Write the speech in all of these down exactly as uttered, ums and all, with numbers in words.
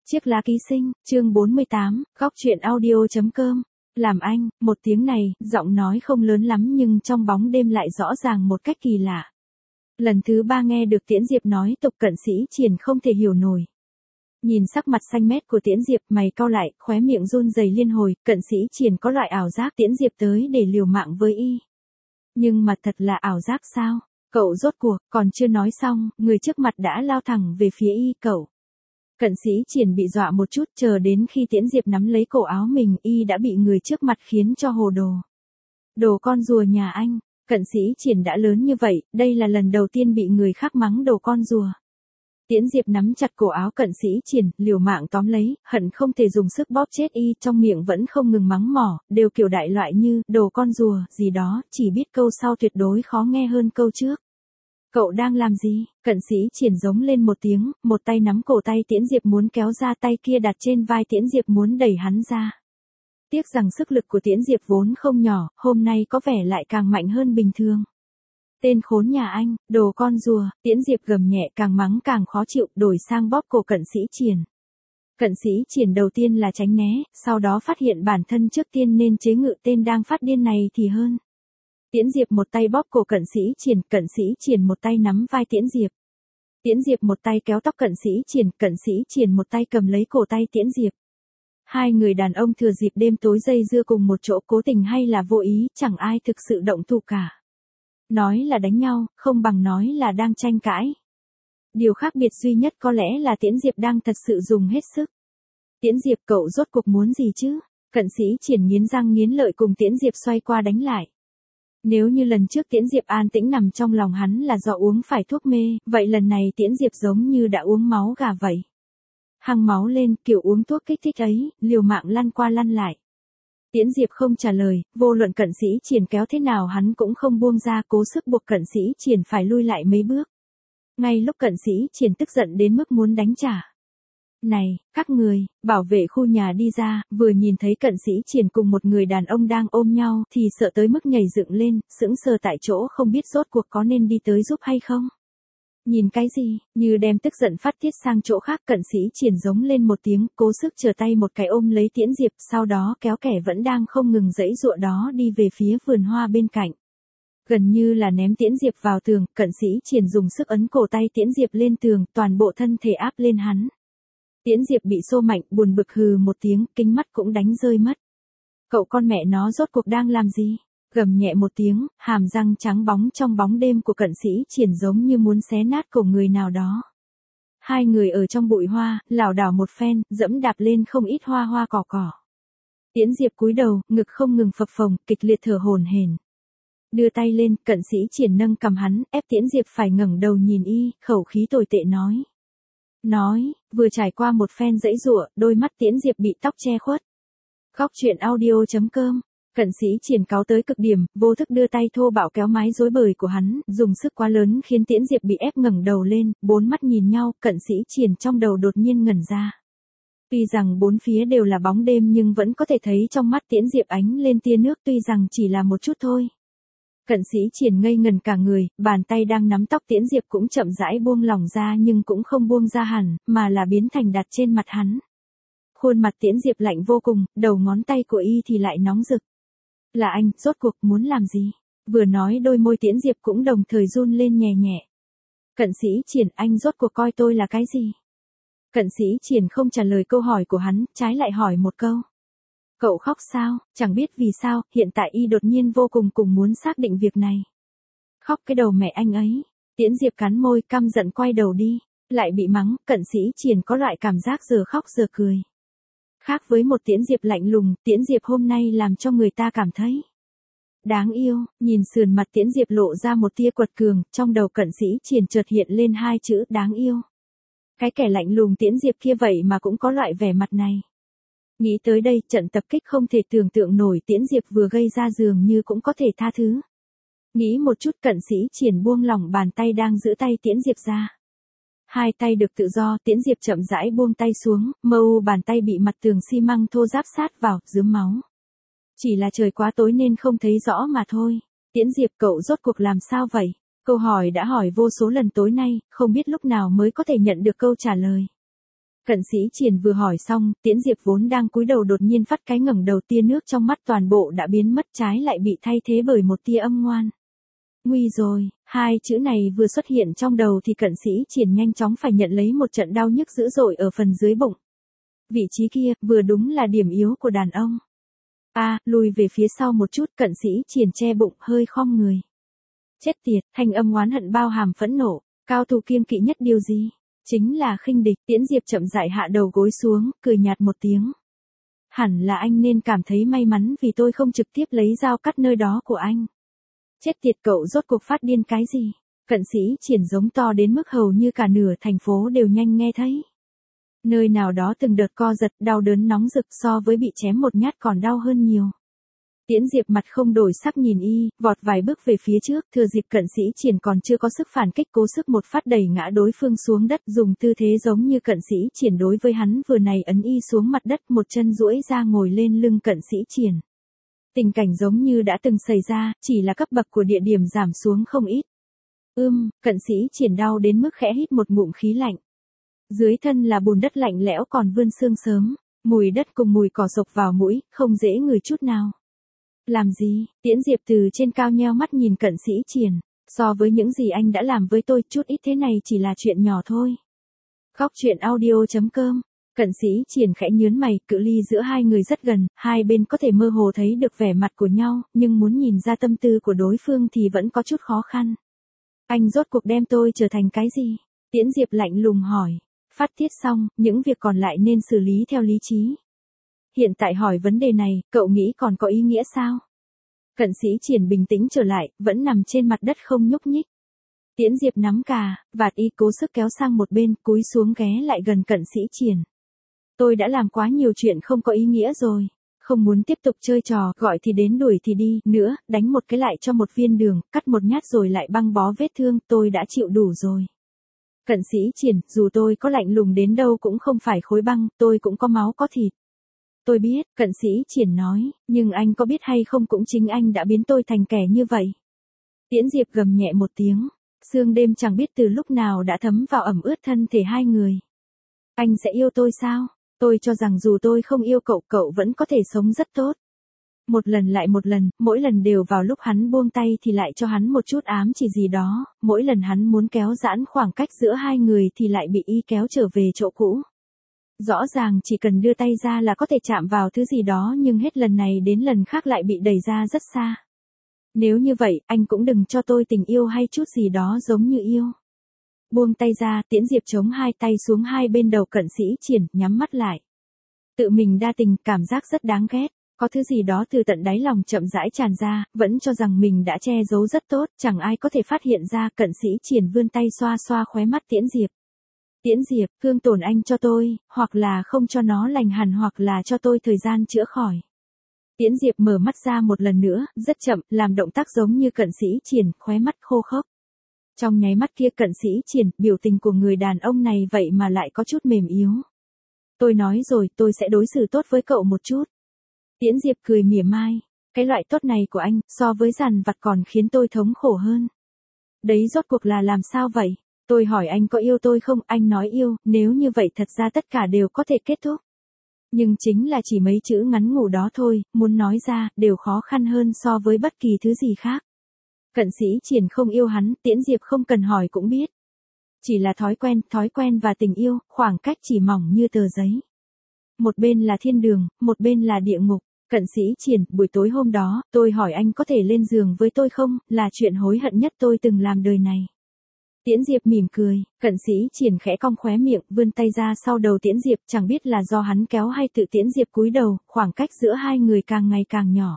Chiếc lá ký sinh, chương bốn mươi tám, góc truyện audio.com. Làm anh, một tiếng này, giọng nói không lớn lắm nhưng trong bóng đêm lại rõ ràng một cách kỳ lạ. Lần thứ ba nghe được Tiễn Diệp nói tục Cận Sĩ Triển không thể hiểu nổi. Nhìn sắc mặt xanh mét của Tiễn Diệp, mày cau lại, khóe miệng run rẩy liên hồi, Cận Sĩ Triển có loại ảo giác Tiễn Diệp tới để liều mạng với y. Nhưng mà thật là ảo giác sao? Cậu rốt cuộc, còn chưa nói xong, người trước mặt đã lao thẳng về phía y, cậu. Cận Sĩ Triển bị dọa một chút, chờ đến khi Tiễn Diệp nắm lấy cổ áo mình, y đã bị người trước mặt khiến cho hồ đồ. Đồ con rùa nhà anh, Cận Sĩ Triển đã lớn như vậy, đây là lần đầu tiên bị người khác mắng đồ con rùa. Tiễn Diệp nắm chặt cổ áo Cận Sĩ Triển, liều mạng tóm lấy, hận không thể dùng sức bóp chết y, trong miệng vẫn không ngừng mắng mỏ, đều kiểu đại loại như, đồ con rùa, gì đó, chỉ biết câu sau tuyệt đối khó nghe hơn câu trước. Cậu đang làm gì? Cận Sĩ Triển giống lên một tiếng, một tay nắm cổ tay Tiễn Diệp muốn kéo ra, tay kia đặt trên vai Tiễn Diệp muốn đẩy hắn ra. Tiếc rằng sức lực của Tiễn Diệp vốn không nhỏ, hôm nay có vẻ lại càng mạnh hơn bình thường. Tên khốn nhà anh, đồ con rùa, Tiễn Diệp gầm nhẹ, càng mắng càng khó chịu, đổi sang bóp cổ Cận Sĩ Triển. Cận Sĩ Triển đầu tiên là tránh né, sau đó phát hiện bản thân trước tiên nên chế ngự tên đang phát điên này thì hơn. Tiễn Diệp một tay bóp cổ Cận Sĩ Triển, Cận Sĩ Triển một tay nắm vai Tiễn Diệp. Tiễn Diệp một tay kéo tóc Cận Sĩ Triển, Cận Sĩ Triển một tay cầm lấy cổ tay Tiễn Diệp. Hai người đàn ông thừa dịp đêm tối dây dưa cùng một chỗ, cố tình hay là vô ý, chẳng ai thực sự động thủ cả. Nói là đánh nhau, không bằng nói là đang tranh cãi. Điều khác biệt duy nhất có lẽ là Tiễn Diệp đang thật sự dùng hết sức. Tiễn Diệp, cậu rốt cuộc muốn gì chứ? Cận Sĩ Triển nghiến răng nghiến lợi cùng Tiễn Diệp xoay qua đánh lại. Nếu như lần trước Tiễn Diệp an tĩnh nằm trong lòng hắn là do uống phải thuốc mê, vậy lần này Tiễn Diệp giống như đã uống máu gà vậy. Hăng máu lên, kiểu uống thuốc kích thích ấy, liều mạng lăn qua lăn lại. Tiễn Diệp không trả lời, vô luận Cận Sĩ Triển kéo thế nào hắn cũng không buông ra, cố sức buộc Cận Sĩ Triển phải lui lại mấy bước. Ngay lúc Cận Sĩ Triển tức giận đến mức muốn đánh trả. Này, các người, bảo vệ khu nhà đi ra, vừa nhìn thấy Cận Sĩ Triển cùng một người đàn ông đang ôm nhau thì sợ tới mức nhảy dựng lên, sững sờ tại chỗ không biết rốt cuộc có nên đi tới giúp hay không. Nhìn cái gì, như đem tức giận phát tiết sang chỗ khác. Cận Sĩ Triển giống lên một tiếng, cố sức trở tay một cái ôm lấy Tiễn Diệp, sau đó kéo kẻ vẫn đang không ngừng giãy giụa đó đi về phía vườn hoa bên cạnh. Gần như là ném Tiễn Diệp vào tường, Cận Sĩ Triển dùng sức ấn cổ tay Tiễn Diệp lên tường, toàn bộ thân thể áp lên hắn. Tiễn Diệp bị xô mạnh, buồn bực hừ một tiếng, kính mắt cũng đánh rơi mất. Cậu con mẹ nó rốt cuộc đang làm gì? Gầm nhẹ một tiếng, hàm răng trắng bóng trong bóng đêm của Cận Sĩ Triển giống như muốn xé nát cổ người nào đó. Hai người ở trong bụi hoa, lảo đảo một phen, dẫm đạp lên không ít hoa hoa cỏ cỏ. Tiễn Diệp cúi đầu, ngực không ngừng phập phồng, kịch liệt thở hổn hển. Đưa tay lên, Cận Sĩ Triển nâng cầm hắn, ép Tiễn Diệp phải ngẩng đầu nhìn y, khẩu khí tồi tệ nói. Nói, vừa trải qua một phen giãy giụa, đôi mắt Tiễn Diệp bị tóc che khuất. Góc truyện audio.com. Cận Sĩ Triển cáu tới cực điểm, vô thức đưa tay thô bạo kéo mái rối bời của hắn, dùng sức quá lớn khiến Tiễn Diệp bị ép ngẩng đầu lên, bốn mắt nhìn nhau, Cận Sĩ Triển trong đầu đột nhiên ngẩn ra. Tuy rằng bốn phía đều là bóng đêm nhưng vẫn có thể thấy trong mắt Tiễn Diệp ánh lên tia nước, tuy rằng chỉ là một chút thôi. Cận Sĩ Triển ngây ngần cả người, bàn tay đang nắm tóc Tiễn Diệp cũng chậm rãi buông lỏng ra nhưng cũng không buông ra hẳn, mà là biến thành đặt trên mặt hắn. Khuôn mặt Tiễn Diệp lạnh vô cùng, đầu ngón tay của y thì lại nóng rực. Là anh, rốt cuộc muốn làm gì? Vừa nói đôi môi Tiễn Diệp cũng đồng thời run lên nhẹ nhẹ. Cận Sĩ Triển, anh rốt cuộc coi tôi là cái gì? Cận Sĩ Triển không trả lời câu hỏi của hắn, trái lại hỏi một câu. Cậu khóc sao? Chẳng biết vì sao, hiện tại y đột nhiên vô cùng cùng muốn xác định việc này. Khóc cái đầu mẹ anh ấy. Tiễn Diệp cắn môi, căm giận quay đầu đi. Lại bị mắng, Cận Sĩ Triển có loại cảm giác giờ khóc giờ cười. Khác với một Tiễn Diệp lạnh lùng, Tiễn Diệp hôm nay làm cho người ta cảm thấy đáng yêu. Nhìn sườn mặt Tiễn Diệp lộ ra một tia quật cường, trong đầu Cận Sĩ Triển chợt hiện lên hai chữ đáng yêu. Cái kẻ lạnh lùng Tiễn Diệp kia vậy mà cũng có loại vẻ mặt này. Nghĩ tới đây, trận tập kích không thể tưởng tượng nổi Tiễn Diệp vừa gây ra dường như cũng có thể tha thứ. Nghĩ một chút, Cận Sĩ Triển buông lỏng bàn tay đang giữ tay Tiễn Diệp ra. Hai tay được tự do, Tiễn Diệp chậm rãi buông tay xuống, mờ u bàn tay bị mặt tường xi măng thô ráp sát vào, rướm máu. Chỉ là trời quá tối nên không thấy rõ mà thôi. Tiễn Diệp, cậu rốt cuộc làm sao vậy? Câu hỏi đã hỏi vô số lần tối nay, không biết lúc nào mới có thể nhận được câu trả lời. Cận Sĩ Triển vừa hỏi xong, Tiễn Diệp vốn đang cúi đầu đột nhiên phát cái ngẩng đầu, tia nước trong mắt toàn bộ đã biến mất, trái lại bị thay thế bởi một tia âm ngoan. Nguy rồi, hai chữ này vừa xuất hiện trong đầu thì Cận Sĩ Triển nhanh chóng phải nhận lấy một trận đau nhức dữ dội ở phần dưới bụng. Vị trí kia, vừa đúng là điểm yếu của đàn ông. A, à, lùi về phía sau một chút, Cận Sĩ Triển che bụng, hơi khom người. Chết tiệt, thanh âm oán hận bao hàm phẫn nộ, cao thủ kiêng kỵ nhất điều gì? Chính là khinh địch. Tiễn Diệp chậm rãi hạ đầu gối xuống, cười nhạt một tiếng. Hẳn là anh nên cảm thấy may mắn vì tôi không trực tiếp lấy dao cắt nơi đó của anh. Chết tiệt, cậu rốt cuộc phát điên cái gì? Cận Sĩ Triển giống to đến mức hầu như cả nửa thành phố đều nhanh nghe thấy. Nơi nào đó từng đợt co giật, đau đớn nóng rực, so với bị chém một nhát còn đau hơn nhiều. Tiễn Diệp mặt không đổi sắc nhìn y, vọt vài bước về phía trước, thừa dịp Cận Sĩ Triển còn chưa có sức phản kích, cố sức một phát đẩy ngã đối phương xuống đất, dùng tư thế giống như Cận Sĩ Triển đối với hắn vừa này, ấn y xuống mặt đất, một chân duỗi ra ngồi lên lưng Cận Sĩ Triển. Tình cảnh giống như đã từng xảy ra, chỉ là cấp bậc của địa điểm giảm xuống không ít. Ưm, Cận Sĩ Triển đau đến mức khẽ hít một ngụm khí lạnh. Dưới thân là bùn đất lạnh lẽo còn vươn xương sớm, mùi đất cùng mùi cỏ sộc vào mũi, không dễ ngửi chút nào. Làm gì? Tiễn Diệp từ trên cao nheo mắt nhìn Cận Sĩ Triển. So với những gì anh đã làm với tôi, chút ít thế này chỉ là chuyện nhỏ thôi. Khóc chuyện audio chấm com. Cận Sĩ Triển khẽ nhớn mày, cự ly giữa hai người rất gần, hai bên có thể mơ hồ thấy được vẻ mặt của nhau, nhưng muốn nhìn ra tâm tư của đối phương thì vẫn có chút khó khăn. Anh rốt cuộc đem tôi trở thành cái gì? Tiễn Diệp lạnh lùng hỏi. Phát tiết xong, những việc còn lại nên xử lý theo lý trí. Hiện tại hỏi vấn đề này, cậu nghĩ còn có ý nghĩa sao? Cận Sĩ Triển bình tĩnh trở lại, vẫn nằm trên mặt đất không nhúc nhích. Tiễn Diệp nắm cà, vạt y cố sức kéo sang một bên, cúi xuống ghé lại gần Cận Sĩ Triển. Tôi đã làm quá nhiều chuyện không có ý nghĩa rồi. Không muốn tiếp tục chơi trò, gọi thì đến đuổi thì đi, nữa, đánh một cái lại cho một viên đường, cắt một nhát rồi lại băng bó vết thương, tôi đã chịu đủ rồi. Cận Sĩ Triển, dù tôi có lạnh lùng đến đâu cũng không phải khối băng, tôi cũng có máu có thịt. Tôi biết, Cận Sĩ Triển nói, nhưng anh có biết hay không cũng chính anh đã biến tôi thành kẻ như vậy. Tiễn Diệp gầm nhẹ một tiếng, sương đêm chẳng biết từ lúc nào đã thấm vào ẩm ướt thân thể hai người. Anh sẽ yêu tôi sao? Tôi cho rằng dù tôi không yêu cậu, cậu vẫn có thể sống rất tốt. Một lần lại một lần, mỗi lần đều vào lúc hắn buông tay thì lại cho hắn một chút ám chỉ gì đó, mỗi lần hắn muốn kéo giãn khoảng cách giữa hai người thì lại bị y kéo trở về chỗ cũ. Rõ ràng chỉ cần đưa tay ra là có thể chạm vào thứ gì đó, nhưng hết lần này đến lần khác lại bị đẩy ra rất xa. Nếu như vậy, anh cũng đừng cho tôi tình yêu hay chút gì đó giống như yêu. Buông tay ra, Tiễn Diệp chống hai tay xuống hai bên đầu Cận Sĩ Triển, nhắm mắt lại. Tự mình đa tình, cảm giác rất đáng ghét. Có thứ gì đó từ tận đáy lòng chậm rãi tràn ra, vẫn cho rằng mình đã che giấu rất tốt, chẳng ai có thể phát hiện ra. Cận Sĩ Triển vươn tay xoa xoa khóe mắt Tiễn Diệp. Tiễn Diệp, thương tổn anh cho tôi, hoặc là không cho nó lành hẳn, hoặc là cho tôi thời gian chữa khỏi. Tiễn Diệp mở mắt ra một lần nữa, rất chậm, làm động tác giống như Cận Sĩ Triển, khóe mắt khô khốc. Trong nháy mắt kia Cận Sĩ Triển, biểu tình của người đàn ông này vậy mà lại có chút mềm yếu. Tôi nói rồi, tôi sẽ đối xử tốt với cậu một chút. Tiễn Diệp cười mỉa mai, cái loại tốt này của anh, so với dằn vặt còn khiến tôi thống khổ hơn. Đấy rốt cuộc là làm sao vậy? Tôi hỏi anh có yêu tôi không, anh nói yêu, nếu như vậy thật ra tất cả đều có thể kết thúc. Nhưng chính là chỉ mấy chữ ngắn ngủ đó thôi, muốn nói ra, đều khó khăn hơn so với bất kỳ thứ gì khác. Cận Sĩ Triển không yêu hắn, Tiễn Diệp không cần hỏi cũng biết. Chỉ là thói quen, thói quen và tình yêu, khoảng cách chỉ mỏng như tờ giấy. Một bên là thiên đường, một bên là địa ngục. Cận Sĩ Triển, buổi tối hôm đó, tôi hỏi anh có thể lên giường với tôi không, là chuyện hối hận nhất tôi từng làm đời này. Tiễn Diệp mỉm cười, Cận Sĩ Triển khẽ cong khóe miệng, vươn tay ra sau đầu Tiễn Diệp, chẳng biết là do hắn kéo hay tự Tiễn Diệp cúi đầu, khoảng cách giữa hai người càng ngày càng nhỏ.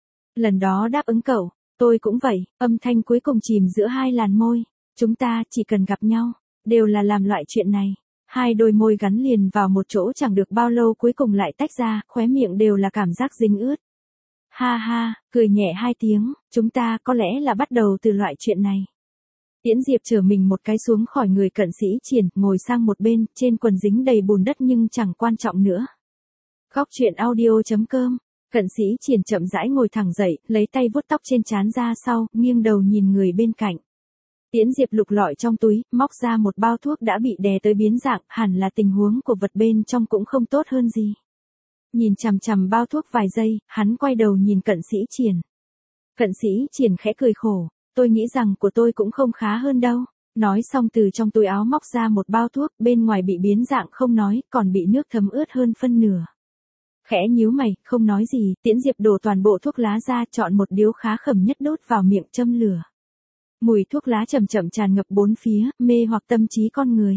Lần đó đáp ứng cậu, tôi cũng vậy, âm thanh cuối cùng chìm giữa hai làn môi, chúng ta chỉ cần gặp nhau, đều là làm loại chuyện này. Hai đôi môi gắn liền vào một chỗ chẳng được bao lâu cuối cùng lại tách ra, khóe miệng đều là cảm giác dính ướt. Ha ha, cười nhẹ hai tiếng, chúng ta có lẽ là bắt đầu từ loại chuyện này. Tiễn Diệp trở mình một cái xuống khỏi người Cận Sĩ Triển, ngồi sang một bên, trên quần dính đầy bùn đất nhưng chẳng quan trọng nữa. Khóc chuyện audio chấm com. Cận Sĩ Triển chậm rãi ngồi thẳng dậy, lấy tay vuốt tóc trên trán ra sau, nghiêng đầu nhìn người bên cạnh. Tiễn Diệp lục lọi trong túi, móc ra một bao thuốc đã bị đè tới biến dạng, hẳn là tình huống của vật bên trong cũng không tốt hơn gì. Nhìn chằm chằm bao thuốc vài giây, hắn quay đầu nhìn Cận Sĩ Triển. Cận Sĩ Triển khẽ cười khổ, tôi nghĩ rằng của tôi cũng không khá hơn đâu. Nói xong từ trong túi áo móc ra một bao thuốc, bên ngoài bị biến dạng không nói, còn bị nước thấm ướt hơn phân nửa. Khẽ nhíu mày, không nói gì, Tiễn Diệp đổ toàn bộ thuốc lá ra, chọn một điếu khá khẩm nhất đốt vào miệng châm lửa. Mùi thuốc lá chậm chậm tràn ngập bốn phía, mê hoặc tâm trí con người.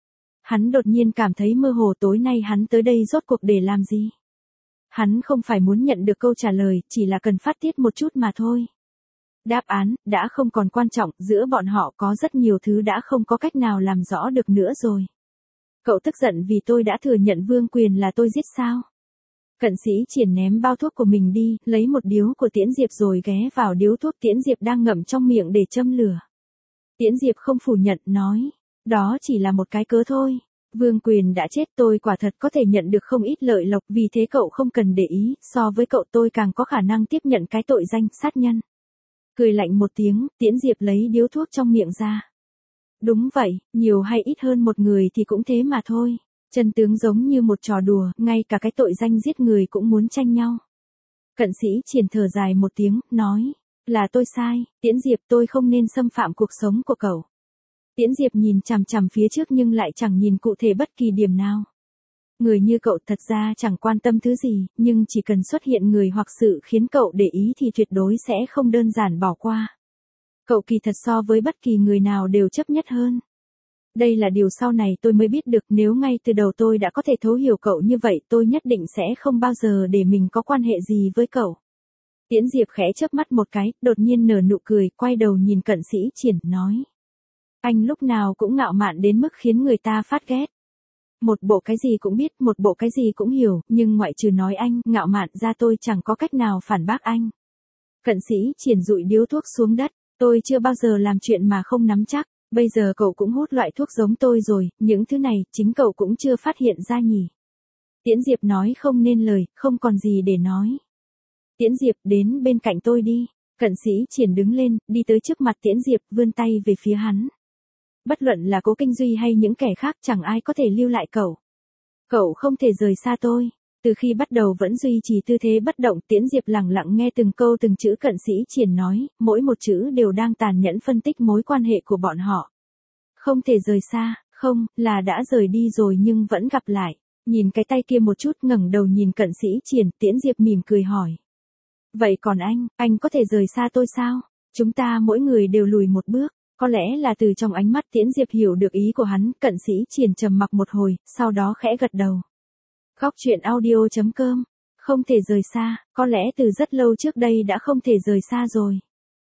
Hắn đột nhiên cảm thấy mơ hồ, tối nay hắn tới đây rốt cuộc để làm gì? Hắn không phải muốn nhận được câu trả lời, chỉ là cần phát tiết một chút mà thôi. Đáp án, đã không còn quan trọng, giữa bọn họ có rất nhiều thứ đã không có cách nào làm rõ được nữa rồi. Cậu tức giận vì tôi đã thừa nhận Vương Quyền là tôi giết sao? Cận Sĩ Triển ném bao thuốc của mình đi, lấy một điếu của Tiễn Diệp rồi ghé vào điếu thuốc Tiễn Diệp đang ngậm trong miệng để châm lửa. Tiễn Diệp không phủ nhận, nói, đó chỉ là một cái cớ thôi. Vương Quyền đã chết, tôi quả thật có thể nhận được không ít lợi lộc, vì thế cậu không cần để ý, so với cậu tôi càng có khả năng tiếp nhận cái tội danh sát nhân. Cười lạnh một tiếng, Tiễn Diệp lấy điếu thuốc trong miệng ra. Đúng vậy, nhiều hay ít hơn một người thì cũng thế mà thôi. Chân tướng giống như một trò đùa, ngay cả cái tội danh giết người cũng muốn tranh nhau. Cận Sĩ Triển thở dài một tiếng, nói, là tôi sai, Tiễn Diệp, tôi không nên xâm phạm cuộc sống của cậu. Tiễn Diệp nhìn chằm chằm phía trước nhưng lại chẳng nhìn cụ thể bất kỳ điểm nào. Người như cậu thật ra chẳng quan tâm thứ gì, nhưng chỉ cần xuất hiện người hoặc sự khiến cậu để ý thì tuyệt đối sẽ không đơn giản bỏ qua. Cậu kỳ thật so với bất kỳ người nào đều chấp nhất hơn. Đây là điều sau này tôi mới biết được, nếu ngay từ đầu tôi đã có thể thấu hiểu cậu như vậy tôi nhất định sẽ không bao giờ để mình có quan hệ gì với cậu. Tiễn Diệp khẽ chớp mắt một cái, đột nhiên nở nụ cười, quay đầu nhìn Cận Sĩ Triển, nói. Anh lúc nào cũng ngạo mạn đến mức khiến người ta phát ghét. Một bộ cái gì cũng biết, một bộ cái gì cũng hiểu, nhưng ngoại trừ nói anh ngạo mạn ra tôi chẳng có cách nào phản bác anh. Cận Sĩ Triển dụi điếu thuốc xuống đất, tôi chưa bao giờ làm chuyện mà không nắm chắc, bây giờ cậu cũng hút loại thuốc giống tôi rồi, những thứ này chính cậu cũng chưa phát hiện ra nhỉ. Tiễn Diệp nói không nên lời, không còn gì để nói. Tiễn Diệp, đến bên cạnh tôi đi. Cận Sĩ Triển đứng lên, đi tới trước mặt Tiễn Diệp, vươn tay về phía hắn. Bất luận là Cố Kinh Duy hay những kẻ khác chẳng ai có thể lưu lại cậu. Cậu không thể rời xa tôi. Từ khi bắt đầu vẫn duy trì tư thế bất động, Tiễn Diệp lặng lặng nghe từng câu từng chữ Cận Sĩ Triển nói, mỗi một chữ đều đang tàn nhẫn phân tích mối quan hệ của bọn họ. Không thể rời xa, không, là đã rời đi rồi nhưng vẫn gặp lại. Nhìn cái tay kia một chút, ngẩng đầu nhìn Cận Sĩ Triển, Tiễn Diệp mỉm cười hỏi. Vậy còn anh, anh có thể rời xa tôi sao? Chúng ta mỗi người đều lùi một bước. Có lẽ là từ trong ánh mắt Tiễn Diệp hiểu được ý của hắn, Cận Sĩ Triển trầm mặc một hồi, sau đó khẽ gật đầu. Góc truyện audio chấm com. Không thể rời xa, có lẽ từ rất lâu trước đây đã không thể rời xa rồi.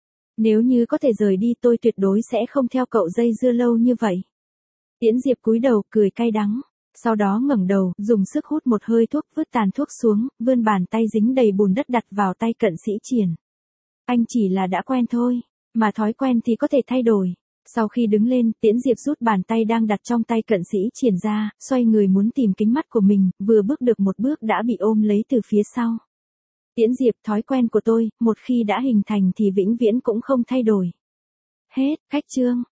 Nếu như có thể rời đi tôi tuyệt đối sẽ không theo cậu dây dưa lâu như vậy. Tiễn Diệp cúi đầu, cười cay đắng. Sau đó ngẩng đầu, dùng sức hút một hơi thuốc, vứt tàn thuốc xuống, vươn bàn tay dính đầy bùn đất đặt vào tay Cận Sĩ Triển. Anh chỉ là đã quen thôi, mà thói quen thì có thể thay đổi. Sau khi đứng lên, Tiễn Diệp rút bàn tay đang đặt trong tay Cận Sĩ Triển ra, xoay người muốn tìm kính mắt của mình, vừa bước được một bước đã bị ôm lấy từ phía sau. Tiễn Diệp, thói quen của tôi, một khi đã hình thành thì vĩnh viễn cũng không thay đổi. Hết, khách chương.